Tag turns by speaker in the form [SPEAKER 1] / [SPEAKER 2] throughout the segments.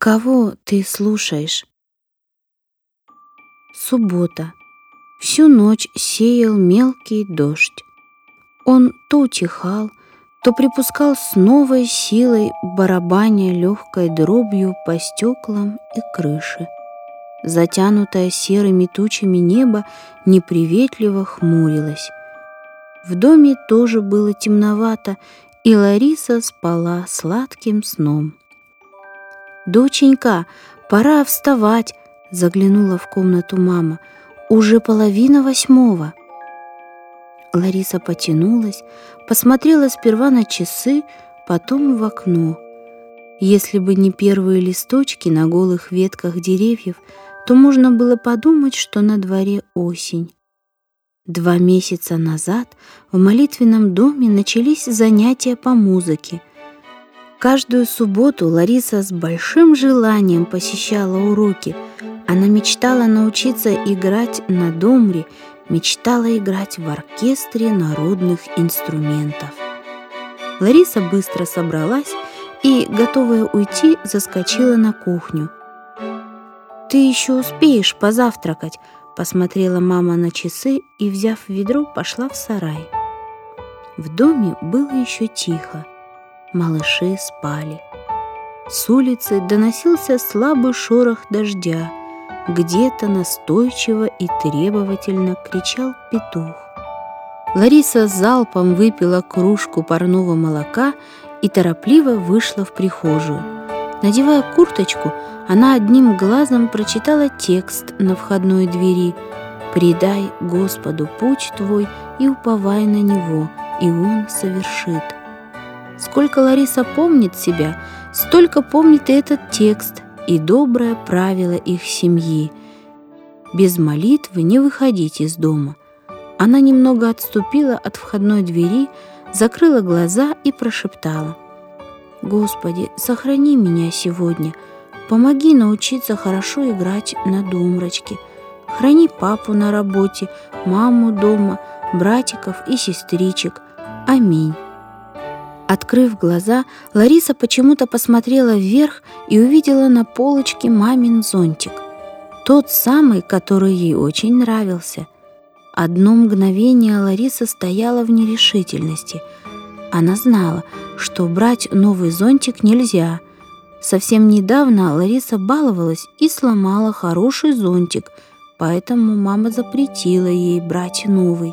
[SPEAKER 1] Кого ты слушаешь? Суббота. Всю ночь сеял мелкий дождь. Он то утихал, то припускал с новой силой, барабаня легкой дробью по стеклам и крыше. Затянутое серыми тучами небо неприветливо хмурилось. В доме тоже было темновато, и Лариса спала сладким сном. «Доченька, пора вставать!» — заглянула в комнату мама. «Уже 7:30». Лариса потянулась, посмотрела сперва на часы, потом в окно. Если бы не первые листочки на голых ветках деревьев, то можно было подумать, что на дворе осень. 2 месяца назад в молитвенном доме начались занятия по музыке. Каждую субботу Лариса с большим желанием посещала уроки. Она мечтала научиться играть на домбре, мечтала играть в оркестре народных инструментов. Лариса быстро собралась и, готовая уйти, заскочила на кухню. «Ты еще успеешь позавтракать», — посмотрела мама на часы и, взяв ведро, пошла в сарай. В доме было еще тихо. Малыши спали. С улицы доносился слабый шорох дождя. Где-то настойчиво и требовательно кричал петух. Лариса залпом выпила кружку парного молока и торопливо вышла в прихожую. Надевая курточку, она одним глазом прочитала текст на входной двери: «Предай Господу путь твой и уповай на Него, и Он совершит». Сколько Лариса помнит себя, столько помнит и этот текст, и доброе правило их семьи: без молитвы не выходить из дома. Она немного отступила от входной двери, закрыла глаза и прошептала: «Господи, сохрани меня сегодня, помоги научиться хорошо играть на домброчке, храни папу на работе, маму дома, братиков и сестричек. Аминь». Открыв глаза, Лариса почему-то посмотрела вверх и увидела на полочке мамин зонтик. Тот самый, который ей очень нравился. Одно мгновение Лариса стояла в нерешительности. Она знала, что брать новый зонтик нельзя. Совсем недавно Лариса баловалась и сломала хороший зонтик, поэтому мама запретила ей брать новый.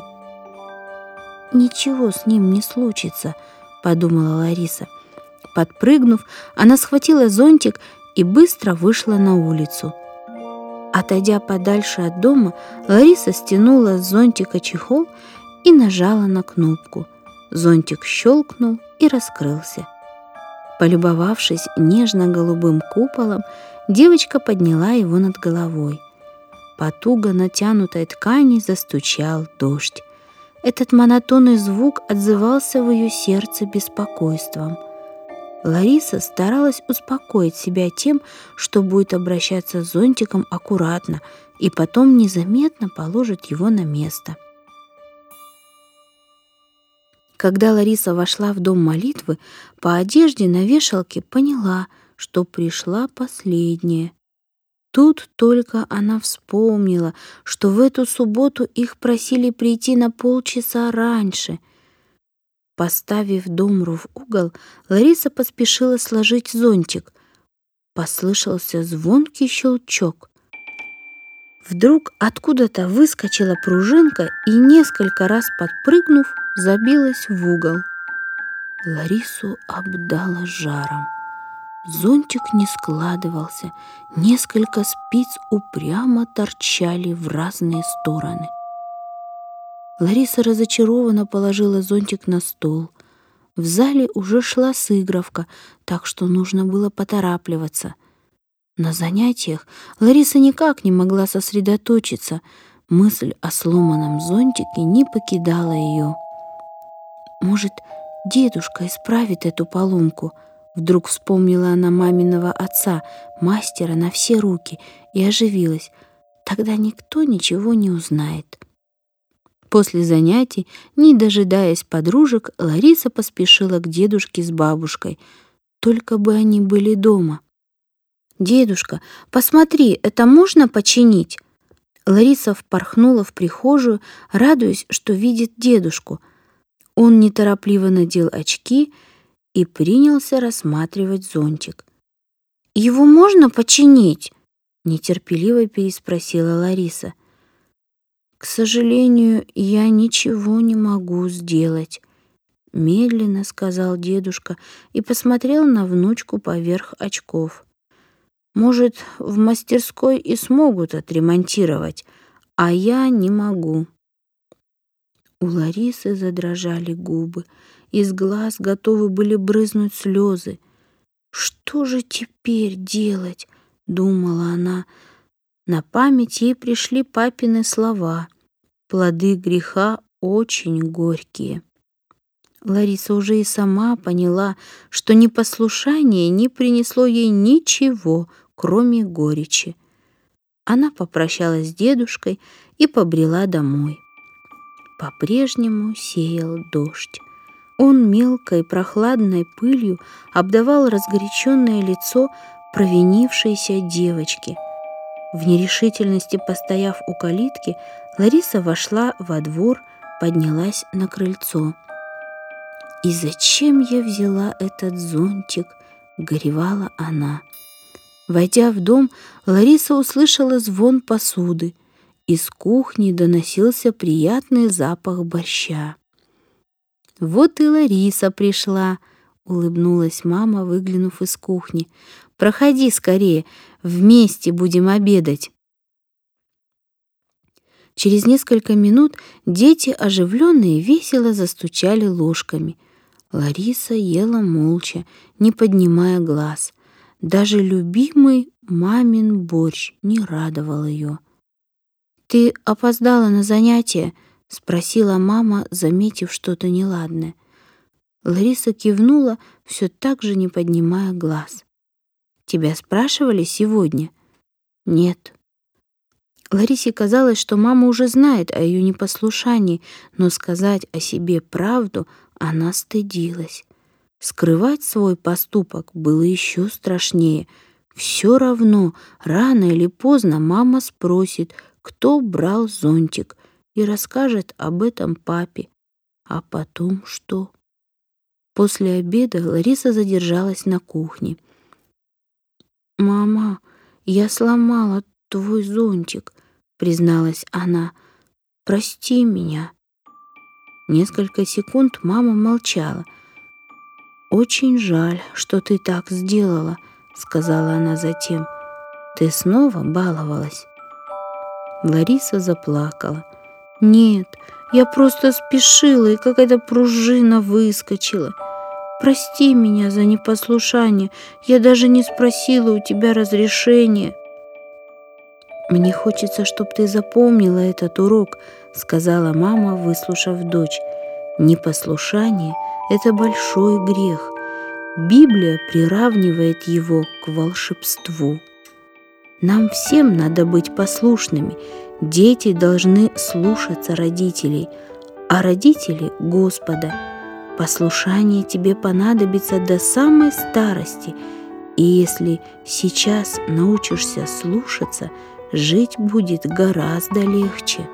[SPEAKER 1] «Ничего с ним не случится», — подумала Лариса. Подпрыгнув, она схватила зонтик и быстро вышла на улицу. Отойдя подальше от дома, Лариса стянула с зонтика чехол и нажала на кнопку. Зонтик щелкнул и раскрылся. Полюбовавшись нежно-голубым куполом, девочка подняла его над головой. По туго натянутой ткани застучал дождь. Этот монотонный звук отзывался в ее сердце беспокойством. Лариса старалась успокоить себя тем, что будет обращаться с зонтиком аккуратно и потом незаметно положит его на место. Когда Лариса вошла в дом молитвы, по одежде на вешалке поняла, что пришла последняя. Тут только она вспомнила, что в эту субботу их просили прийти на полчаса раньше. Поставив домбру в угол, Лариса поспешила сложить зонтик. Послышался звонкий щелчок. Вдруг откуда-то выскочила пружинка и, несколько раз подпрыгнув, забилась в угол. Ларису обдало жаром. Зонтик не складывался, несколько спиц упрямо торчали в разные стороны. Лариса разочарованно положила зонтик на стол. В зале уже шла сыгравка, так что нужно было поторапливаться. На занятиях Лариса никак не могла сосредоточиться. Мысль о сломанном зонтике не покидала ее. «Может, дедушка исправит эту поломку?» Вдруг вспомнила она маминого отца, мастера на все руки, и оживилась. Тогда никто ничего не узнает. После занятий, не дожидаясь подружек, Лариса поспешила к дедушке с бабушкой. Только бы они были дома. «Дедушка, посмотри, это можно починить?» Лариса впорхнула в прихожую, радуясь, что видит дедушку. Он неторопливо надел очки и принялся рассматривать зонтик. «Его можно починить?» — нетерпеливо переспросила Лариса. «К сожалению, я ничего не могу сделать», — медленно сказал дедушка и посмотрел на внучку поверх очков. «Может, в мастерской и смогут отремонтировать, а я не могу». У Ларисы задрожали губы, из глаз готовы были брызнуть слезы. «Что же теперь делать?» — думала она. На память ей пришли папины слова: «Плоды греха очень горькие». Лариса уже и сама поняла, что непослушание не принесло ей ничего, кроме горечи. Она попрощалась с дедушкой и побрела домой. По-прежнему сеял дождь. Он мелкой прохладной пылью обдавал разгоряченное лицо провинившейся девочки. В нерешительности постояв у калитки, Лариса вошла во двор, поднялась на крыльцо. «И зачем я взяла этот зонтик?» — горевала она. Войдя в дом, Лариса услышала звон посуды. Из кухни доносился приятный запах борща. «Вот и Лариса пришла», — улыбнулась мама, выглянув из кухни. «Проходи скорее, вместе будем обедать». Через несколько минут дети оживленно и весело застучали ложками. Лариса ела молча, не поднимая глаз. Даже любимый мамин борщ не радовал ее. «Ты опоздала на занятия?» — спросила мама, заметив что-то неладное. Лариса кивнула, все так же не поднимая глаз. «Тебя спрашивали сегодня?» «Нет». Ларисе казалось, что мама уже знает о ее непослушании, но сказать о себе правду она стыдилась. Скрывать свой поступок было еще страшнее. Все равно, рано или поздно мама спросит, кто брал зонтик, и расскажет об этом папе. А потом что? После обеда Лариса задержалась на кухне. «Мама, я сломала твой зонтик», — призналась она. «Прости меня». Несколько секунд мама молчала. «Очень жаль, что ты так сделала», — сказала она затем. «Ты снова баловалась». Лариса заплакала. «Нет, я просто спешила, и какая-то пружина выскочила. Прости меня за непослушание, я даже не спросила у тебя разрешения». «Мне хочется, чтобы ты запомнила этот урок», — сказала мама, выслушав дочь. «Непослушание — это большой грех. Библия приравнивает его к волшебству. Нам всем надо быть послушными. Дети должны слушаться родителей, а родители — Господа. Послушание тебе понадобится до самой старости, и если сейчас научишься слушаться, жить будет гораздо легче».